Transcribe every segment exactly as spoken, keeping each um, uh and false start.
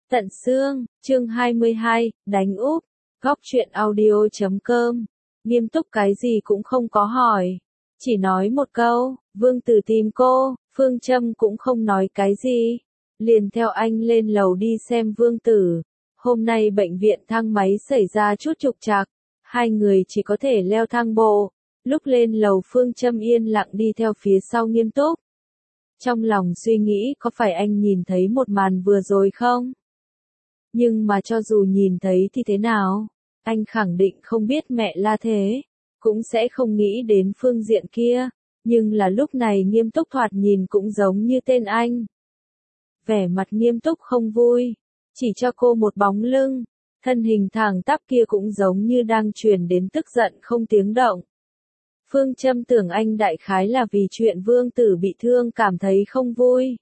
Tận xương, chương hai mươi hai, đánh úp, góc truyện audio chấm com. Nghiêm túc cái gì cũng không có hỏi. Chỉ nói một câu, Vương Tử tìm cô, Phương Châm cũng không nói cái gì. Liền theo anh lên lầu đi xem Vương Tử. Hôm nay bệnh viện thang máy xảy ra chút trục trặc. Hai người chỉ có thể leo thang bộ. Lúc lên lầu Phương Châm yên lặng đi theo phía sau Nghiêm túc. Trong lòng suy nghĩ có phải anh nhìn thấy một màn vừa rồi không? Nhưng mà cho dù nhìn thấy thì thế nào, anh khẳng định không biết mẹ La thế, cũng sẽ không nghĩ đến phương diện kia, nhưng là lúc này Nghiêm túc thoạt nhìn cũng giống như tên anh. Vẻ mặt Nghiêm túc không vui, chỉ cho cô một bóng lưng, thân hình thẳng tắp kia cũng giống như đang truyền đến tức giận không tiếng động. Phương Châm tưởng anh đại khái là vì chuyện Vương Tử bị thương cảm thấy không vui.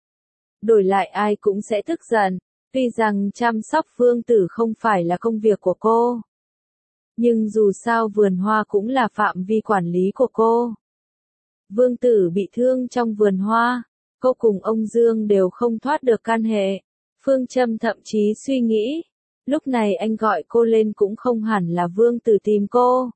Đổi lại ai cũng sẽ tức giận. Tuy rằng chăm sóc Vương Tử không phải là công việc của cô. Nhưng dù sao vườn hoa cũng là phạm vi quản lý của cô. Vương Tử bị thương trong vườn hoa, cô cùng ông Dương đều không thoát được can hệ. Phương Châm thậm chí suy nghĩ, lúc này anh gọi cô lên cũng không hẳn là Vương Tử tìm cô.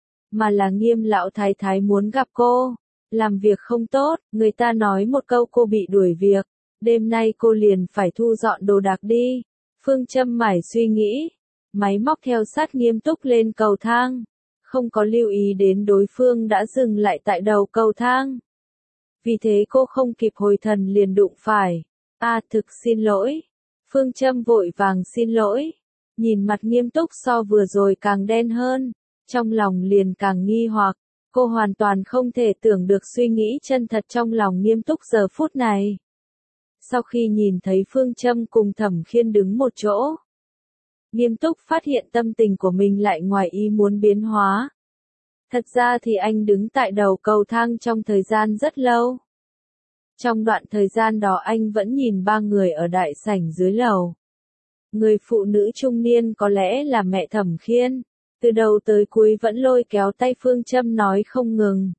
Mà là Nghiêm lão thái thái muốn gặp cô, làm việc không tốt, người ta nói một câu cô bị đuổi việc. Đêm nay cô liền phải thu dọn đồ đạc đi. Phương Châm mải suy nghĩ. Máy móc theo sát Nghiêm túc lên cầu thang. Không có lưu ý đến đối phương đã dừng lại tại đầu cầu thang. Vì thế cô không kịp hồi thần liền đụng phải. À thực xin lỗi. Phương Châm vội vàng xin lỗi. Nhìn mặt Nghiêm túc so vừa rồi càng đen hơn. Trong lòng liền càng nghi hoặc. Cô hoàn toàn không thể tưởng được suy nghĩ chân thật trong lòng Nghiêm túc giờ phút này. Sau khi nhìn thấy Phương Châm cùng Thẩm Khiên đứng một chỗ, Nghiêm túc phát hiện tâm tình của mình lại ngoài ý muốn biến hóa. Thật ra thì anh đứng tại đầu cầu thang trong thời gian rất lâu. Trong đoạn thời gian đó anh vẫn nhìn ba người ở đại sảnh dưới lầu. Người phụ nữ trung niên có lẽ là mẹ Thẩm Khiên, từ đầu tới cuối vẫn lôi kéo tay Phương Châm nói không ngừng.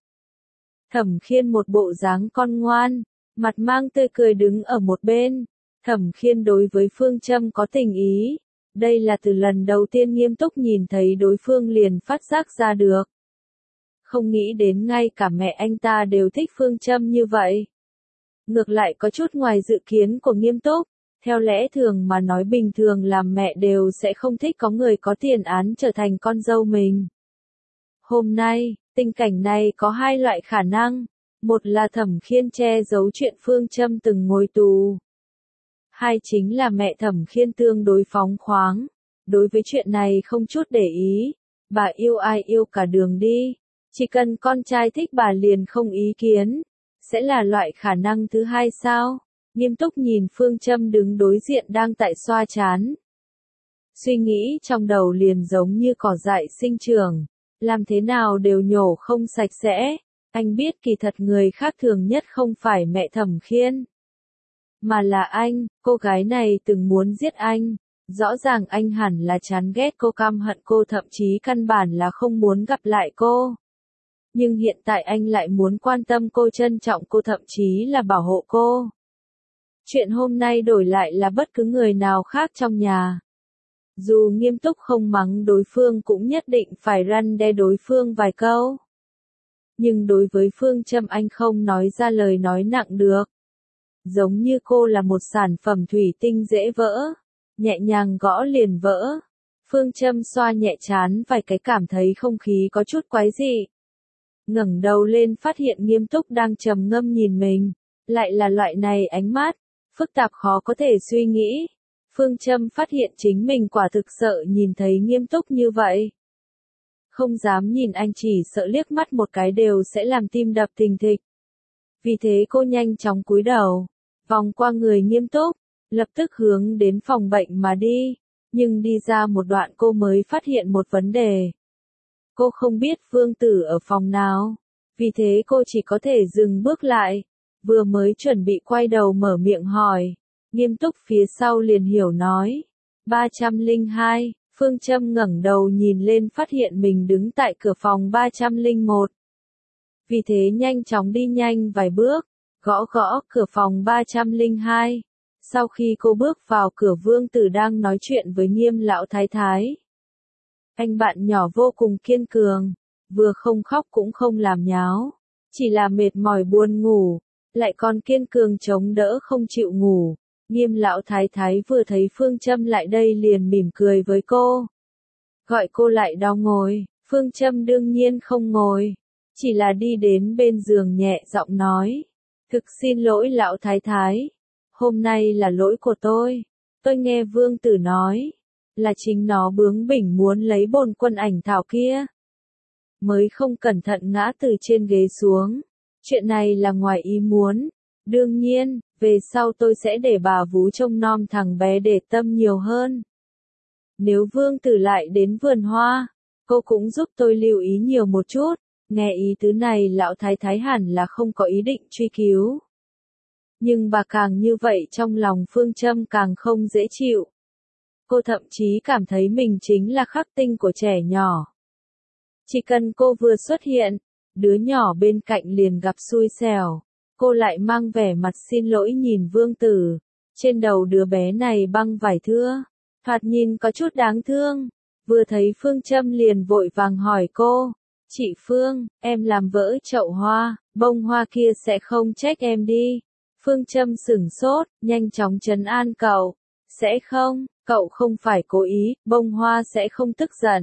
Thẩm Khiên một bộ dáng con ngoan. Mặt mang tươi cười đứng ở một bên, Thẩm Khiên đối với Phương Châm có tình ý, đây là từ lần đầu tiên Nghiêm túc nhìn thấy đối phương liền phát giác ra được. Không nghĩ đến ngay cả mẹ anh ta đều thích Phương Châm như vậy. Ngược lại có chút ngoài dự kiến của Nghiêm túc, theo lẽ thường mà nói bình thường làm mẹ đều sẽ không thích có người có tiền án trở thành con dâu mình. Hôm nay, tình cảnh này có hai loại khả năng. Một là Thẩm Khiên che giấu chuyện Phương Châm từng ngồi tù. Hai chính là mẹ Thẩm Khiên tương đối phóng khoáng. Đối với chuyện này không chút để ý. Bà yêu ai yêu cả đường đi. Chỉ cần con trai thích bà liền không ý kiến. Sẽ là loại khả năng thứ hai sao? Nghiêm túc nhìn Phương Châm đứng đối diện đang tại xoa trán. Suy nghĩ trong đầu liền giống như cỏ dại sinh trưởng. Làm thế nào đều nhổ không sạch sẽ. Anh biết kỳ thật người khác thường nhất không phải mẹ Thẩm Khiên, mà là anh, cô gái này từng muốn giết anh. Rõ ràng anh hẳn là chán ghét cô, căm hận cô, thậm chí căn bản là không muốn gặp lại cô. Nhưng hiện tại anh lại muốn quan tâm cô, trân trọng cô, thậm chí là bảo hộ cô. Chuyện hôm nay đổi lại là bất cứ người nào khác trong nhà. Dù Nghiêm túc không mắng đối phương cũng nhất định phải răn đe đối phương vài câu. Nhưng đối với Phương Châm anh không nói ra lời nói nặng được. Giống như cô là một sản phẩm thủy tinh dễ vỡ, nhẹ nhàng gõ liền vỡ. Phương Châm xoa nhẹ trán vài cái cảm thấy không khí có chút quái dị. Ngẩng đầu lên phát hiện Nghiêm túc đang trầm ngâm nhìn mình, lại là loại này ánh mắt, phức tạp khó có thể suy nghĩ. Phương Châm phát hiện chính mình quả thực sợ nhìn thấy Nghiêm túc như vậy. Không dám nhìn anh, chỉ sợ liếc mắt một cái đều sẽ làm tim đập thình thịch. Vì thế cô nhanh chóng cúi đầu, vòng qua người Nghiêm túc, lập tức hướng đến phòng bệnh mà đi. Nhưng đi ra một đoạn cô mới phát hiện một vấn đề. Cô không biết Vương Tử ở phòng nào. Vì thế cô chỉ có thể dừng bước lại. Vừa mới chuẩn bị quay đầu mở miệng hỏi. Nghiêm túc phía sau liền hiểu nói. ba trăm lẻ hai. Phương Châm ngẩng đầu nhìn lên phát hiện mình đứng tại cửa phòng ba trăm lẻ một. Vì thế nhanh chóng đi nhanh vài bước, gõ gõ cửa phòng ba trăm lẻ hai. Sau khi cô bước vào cửa, Vương Tử đang nói chuyện với Nghiêm lão thái thái. Anh bạn nhỏ vô cùng kiên cường, vừa không khóc cũng không làm nháo, chỉ là mệt mỏi buồn ngủ, lại còn kiên cường chống đỡ không chịu ngủ. Nghiêm lão thái thái vừa thấy Phương Châm lại đây liền mỉm cười với cô, gọi cô lại đó ngồi. Phương Châm đương nhiên không ngồi, chỉ là đi đến bên giường nhẹ giọng nói, thực xin lỗi lão thái thái, hôm nay là lỗi của tôi. Tôi nghe Vương Tử nói, là chính nó bướng bỉnh muốn lấy bồn quân ảnh thảo kia, mới không cẩn thận ngã từ trên ghế xuống. Chuyện này là ngoài ý muốn. Đương nhiên, về sau tôi sẽ để bà vú trông nom thằng bé để tâm nhiều hơn. Nếu Vương Tử lại đến vườn hoa, cô cũng giúp tôi lưu ý nhiều một chút. Nghe ý tứ này lão thái thái hẳn là không có ý định truy cứu. Nhưng bà càng như vậy trong lòng Phương Châm càng không dễ chịu. Cô thậm chí cảm thấy mình chính là khắc tinh của trẻ nhỏ. Chỉ cần cô vừa xuất hiện, đứa nhỏ bên cạnh liền gặp xui xẻo. Cô lại mang vẻ mặt xin lỗi nhìn Vương Tử. Trên đầu đứa bé này băng vải thưa, thoạt nhìn có chút đáng thương. Vừa thấy Phương Châm liền vội vàng hỏi cô, chị Phương, em làm vỡ chậu hoa, bông hoa kia sẽ không trách em đi. Phương Châm sửng sốt, nhanh chóng trấn an cậu, sẽ không, cậu không phải cố ý, bông hoa sẽ không tức giận.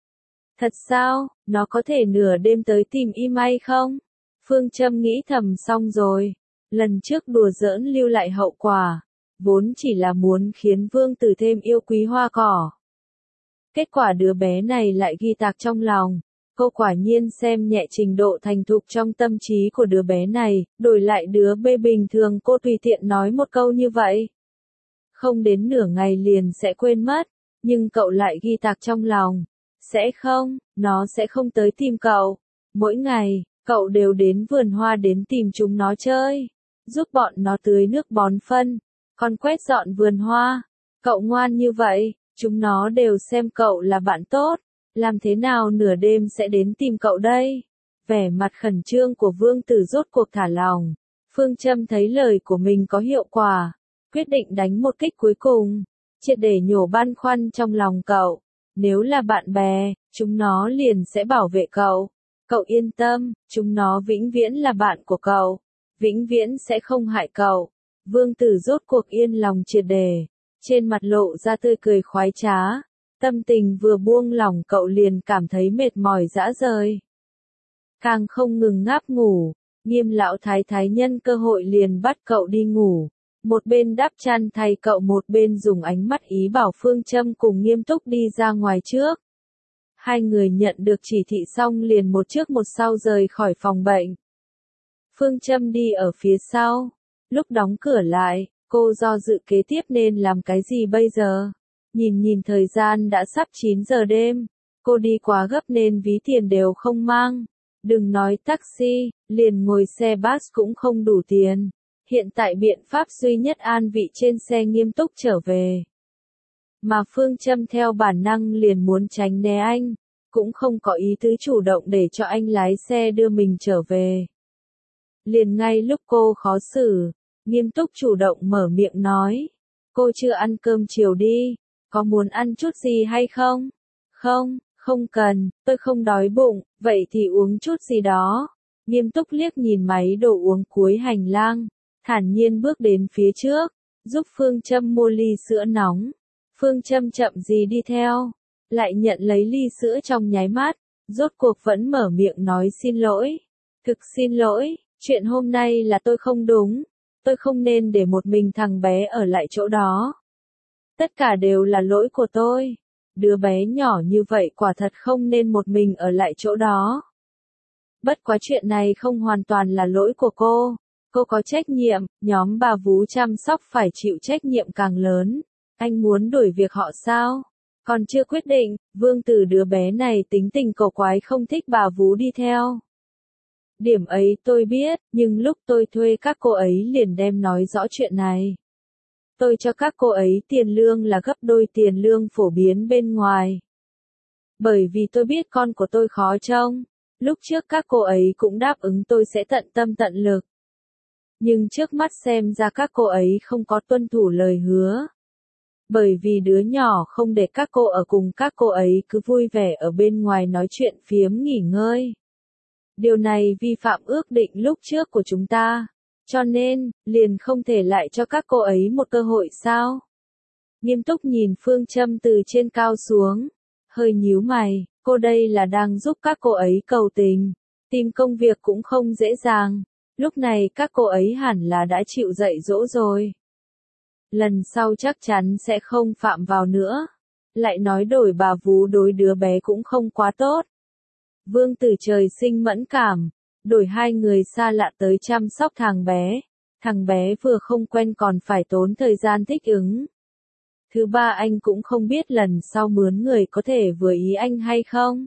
Thật sao, nó có thể nửa đêm tới tìm im may không? Phương Châm nghĩ thầm xong rồi, lần trước đùa giỡn lưu lại hậu quả, vốn chỉ là muốn khiến Vương Tử thêm yêu quý hoa cỏ. Kết quả đứa bé này lại ghi tạc trong lòng, cô quả nhiên xem nhẹ trình độ thành thục trong tâm trí của đứa bé này, đổi lại đứa bé bình thường cô tùy tiện nói một câu như vậy. Không đến nửa ngày liền sẽ quên mất, nhưng cậu lại ghi tạc trong lòng. Sẽ không, nó sẽ không tới tìm cậu. Mỗi ngày, cậu đều đến vườn hoa đến tìm chúng nó chơi, giúp bọn nó tưới nước bón phân, còn quét dọn vườn hoa. Cậu ngoan như vậy, chúng nó đều xem cậu là bạn tốt, làm thế nào nửa đêm sẽ đến tìm cậu đây? Vẻ mặt khẩn trương của Vương Tử rốt cuộc thả lòng. Phương Châm thấy lời của mình có hiệu quả, quyết định đánh một kích cuối cùng, triệt để nhổ băn khoăn trong lòng cậu. Nếu là bạn bè, chúng nó liền sẽ bảo vệ cậu. Cậu yên tâm, chúng nó vĩnh viễn là bạn của cậu, vĩnh viễn sẽ không hại cậu. Vương Tử rốt cuộc yên lòng triệt để, trên mặt lộ ra tươi cười khoái trá. Tâm tình vừa buông lỏng cậu liền cảm thấy mệt mỏi rã rời. Càng không ngừng ngáp ngủ, Nghiêm lão thái thái nhân cơ hội liền bắt cậu đi ngủ. Một bên đắp chăn thay cậu một bên dùng ánh mắt ý bảo Phương Châm cùng Nghiêm Túc đi ra ngoài trước. Hai người nhận được chỉ thị xong liền một trước một sau rời khỏi phòng bệnh. Phương Châm đi ở phía sau. Lúc đóng cửa lại, cô do dự kế tiếp nên làm cái gì bây giờ. Nhìn nhìn thời gian đã sắp chín giờ đêm. Cô đi quá gấp nên ví tiền đều không mang. Đừng nói taxi, liền ngồi xe bus cũng không đủ tiền. Hiện tại biện pháp duy nhất an vị trên xe Nghiêm Túc trở về. Mà Phương Châm theo bản năng liền muốn tránh né anh, cũng không có ý tứ chủ động để cho anh lái xe đưa mình trở về. Liền ngay lúc cô khó xử, Nghiêm Túc chủ động mở miệng nói, cô chưa ăn cơm chiều đi, có muốn ăn chút gì hay không? Không, không cần, tôi không đói bụng, vậy thì uống chút gì đó. Nghiêm Túc liếc nhìn máy đồ uống cuối hành lang, thản nhiên bước đến phía trước, giúp Phương Châm mua ly sữa nóng. Phương Châm chậm gì đi theo, lại nhận lấy ly sữa trong nháy mắt, rốt cuộc vẫn mở miệng nói xin lỗi. Thực xin lỗi, chuyện hôm nay là tôi không đúng, tôi không nên để một mình thằng bé ở lại chỗ đó. Tất cả đều là lỗi của tôi, đứa bé nhỏ như vậy quả thật không nên một mình ở lại chỗ đó. Bất quá chuyện này không hoàn toàn là lỗi của cô, cô có trách nhiệm, nhóm bà vú chăm sóc phải chịu trách nhiệm càng lớn. Anh muốn đuổi việc họ sao? Còn chưa quyết định, Vương Tử đứa bé này tính tình cổ quái không thích bà vú đi theo. Điểm ấy tôi biết, nhưng lúc tôi thuê các cô ấy liền đem nói rõ chuyện này. Tôi cho các cô ấy tiền lương là gấp đôi tiền lương phổ biến bên ngoài. Bởi vì tôi biết con của tôi khó trông, lúc trước các cô ấy cũng đáp ứng tôi sẽ tận tâm tận lực. Nhưng trước mắt xem ra các cô ấy không có tuân thủ lời hứa. Bởi vì đứa nhỏ không để các cô ở cùng các cô ấy cứ vui vẻ ở bên ngoài nói chuyện phiếm nghỉ ngơi. Điều này vi phạm ước định lúc trước của chúng ta. Cho nên, liền không thể lại cho các cô ấy một cơ hội sao? Nghiêm túc nhìn Phương Châm từ trên cao xuống. Hơi nhíu mày, cô đây là đang giúp các cô ấy cầu tình. Tìm công việc cũng không dễ dàng. Lúc này các cô ấy hẳn là đã chịu dạy dỗ rồi. Lần sau chắc chắn sẽ không phạm vào nữa. Lại nói đổi bà vú đối đứa bé cũng không quá tốt. Vương Tử trời sinh mẫn cảm. Đổi hai người xa lạ tới chăm sóc thằng bé. Thằng bé vừa không quen còn phải tốn thời gian thích ứng. Thứ ba anh cũng không biết lần sau mướn người có thể vừa ý anh hay không.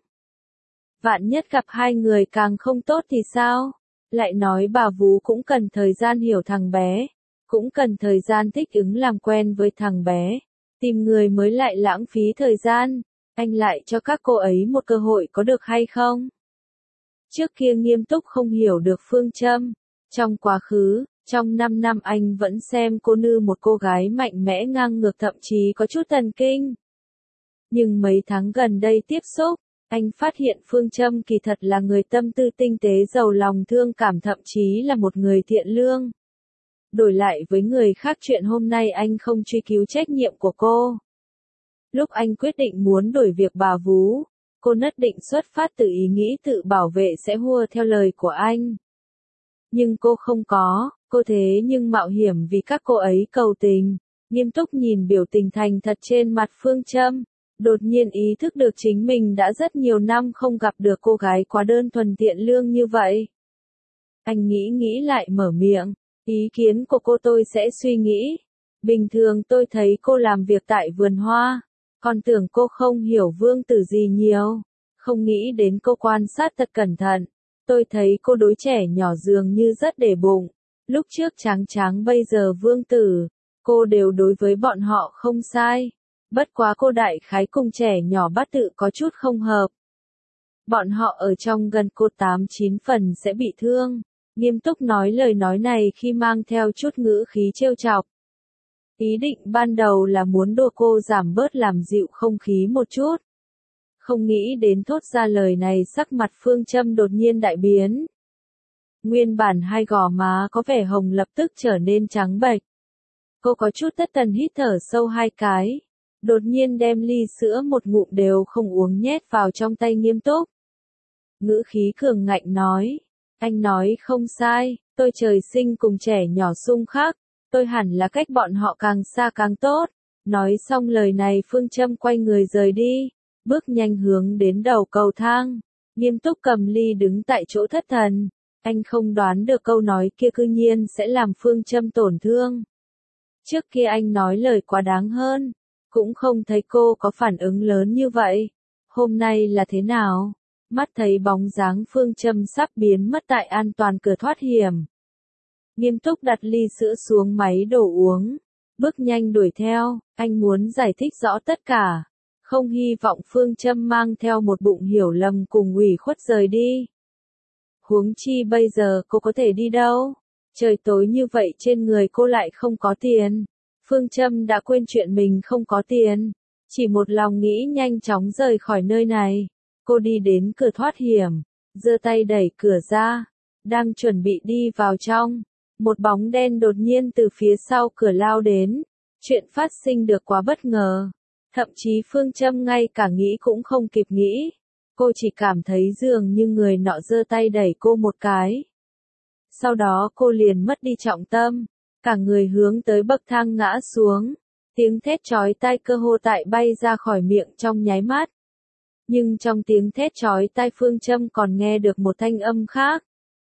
Vạn nhất gặp hai người càng không tốt thì sao? Lại nói bà vú cũng cần thời gian hiểu thằng bé. Cũng cần thời gian thích ứng làm quen với thằng bé. Tìm người mới lại lãng phí thời gian. Anh lại cho các cô ấy một cơ hội có được hay không? Trước kia Nghiêm Túc không hiểu được Phương Châm. Trong quá khứ, trong năm năm anh vẫn xem cô Nư một cô gái mạnh mẽ ngang ngược thậm chí có chút thần kinh. Nhưng mấy tháng gần đây tiếp xúc, anh phát hiện Phương Châm kỳ thật là người tâm tư tinh tế giàu lòng thương cảm thậm chí là một người thiện lương. Đổi lại với người khác chuyện hôm nay anh không truy cứu trách nhiệm của cô. Lúc anh quyết định muốn đổi việc bà vú, cô nhất định xuất phát từ ý nghĩ tự bảo vệ sẽ hùa theo lời của anh. Nhưng cô không có, cô thế nhưng mạo hiểm vì các cô ấy cầu tình. Nghiêm Túc nhìn biểu tình thành thật trên mặt Phương Châm, đột nhiên ý thức được chính mình đã rất nhiều năm không gặp được cô gái quá đơn thuần thiện lương như vậy. Anh nghĩ nghĩ lại mở miệng, ý kiến của cô tôi sẽ suy nghĩ. Bình thường tôi thấy cô làm việc tại vườn hoa, còn tưởng cô không hiểu Vương Tử gì nhiều, không nghĩ đến cô quan sát thật cẩn thận. Tôi thấy cô đối trẻ nhỏ dường như rất để bụng. Lúc trước Tráng Tráng bây giờ Vương Tử, cô đều đối với bọn họ không sai. Bất quá cô đại khái cùng trẻ nhỏ bát tự có chút không hợp. Bọn họ ở trong gần cô tám chín phần sẽ bị thương. Nghiêm Túc nói lời nói này khi mang theo chút ngữ khí trêu chọc. Ý định ban đầu là muốn đùa cô giảm bớt làm dịu không khí một chút. Không nghĩ đến thốt ra lời này sắc mặt Phương Châm đột nhiên đại biến. Nguyên bản hai gò má có vẻ hồng lập tức trở nên trắng bệch. Cô có chút thất thần hít thở sâu hai cái. Đột nhiên đem ly sữa một ngụm đều không uống nhét vào trong tay Nghiêm Túc. Ngữ khí cường ngạnh nói. Anh nói không sai, tôi trời sinh cùng trẻ nhỏ xung khắc. Tôi hẳn là cách bọn họ càng xa càng tốt. Nói xong lời này Phương Châm quay người rời đi. Bước nhanh hướng đến đầu cầu thang. Nghiêm Túc cầm ly đứng tại chỗ thất thần. Anh không đoán được câu nói kia cư nhiên sẽ làm Phương Châm tổn thương. Trước kia anh nói lời quá đáng hơn. Cũng không thấy cô có phản ứng lớn như vậy. Hôm nay là thế nào? Mắt thấy bóng dáng Phương Châm sắp biến mất tại an toàn cửa thoát hiểm. Nghiêm Túc đặt ly sữa xuống máy đổ uống. Bước nhanh đuổi theo, anh muốn giải thích rõ tất cả. Không hy vọng Phương Châm mang theo một bụng hiểu lầm cùng ủy khuất rời đi. Huống chi bây giờ cô có thể đi đâu? Trời tối như vậy trên người cô lại không có tiền. Phương Châm đã quên chuyện mình không có tiền. Chỉ một lòng nghĩ nhanh chóng rời khỏi nơi này. Cô đi đến cửa thoát hiểm. Giơ tay đẩy cửa ra. Đang chuẩn bị đi vào trong. Một bóng đen đột nhiên từ phía sau cửa lao đến. Chuyện phát sinh được quá bất ngờ. Thậm chí Phương Châm ngay cả nghĩ cũng không kịp nghĩ. Cô chỉ cảm thấy dường như người nọ giơ tay đẩy cô một cái. Sau đó cô liền mất đi trọng tâm. Cả người hướng tới bậc thang ngã xuống. Tiếng thét chói tai cơ hồ tại bay ra khỏi miệng trong nháy mắt. Nhưng trong tiếng thét chói tai Phương Châm còn nghe được một thanh âm khác.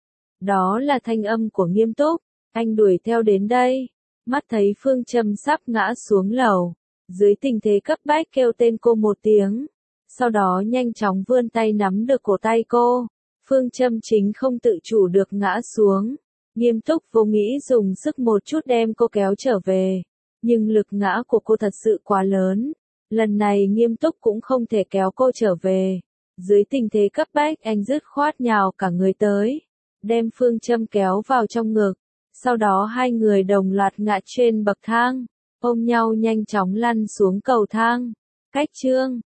Đó là thanh âm của Nghiêm Túc. Anh đuổi theo đến đây. Mắt thấy Phương Châm sắp ngã xuống lầu. Dưới tình thế cấp bách kêu tên cô một tiếng. Sau đó nhanh chóng vươn tay nắm được cổ tay cô. Phương Châm chính không tự chủ được ngã xuống. Nghiêm Túc vô nghĩ dùng sức một chút đem cô kéo trở về. Nhưng lực ngã của cô thật sự quá lớn. Lần này Nghiêm Túc cũng không thể kéo cô trở về. Dưới tình thế cấp bách anh dứt khoát nhào cả người tới. Đem Phương Châm kéo vào trong ngực. Sau đó hai người đồng loạt ngã trên bậc thang, ôm nhau nhanh chóng lăn xuống cầu thang. Cách chương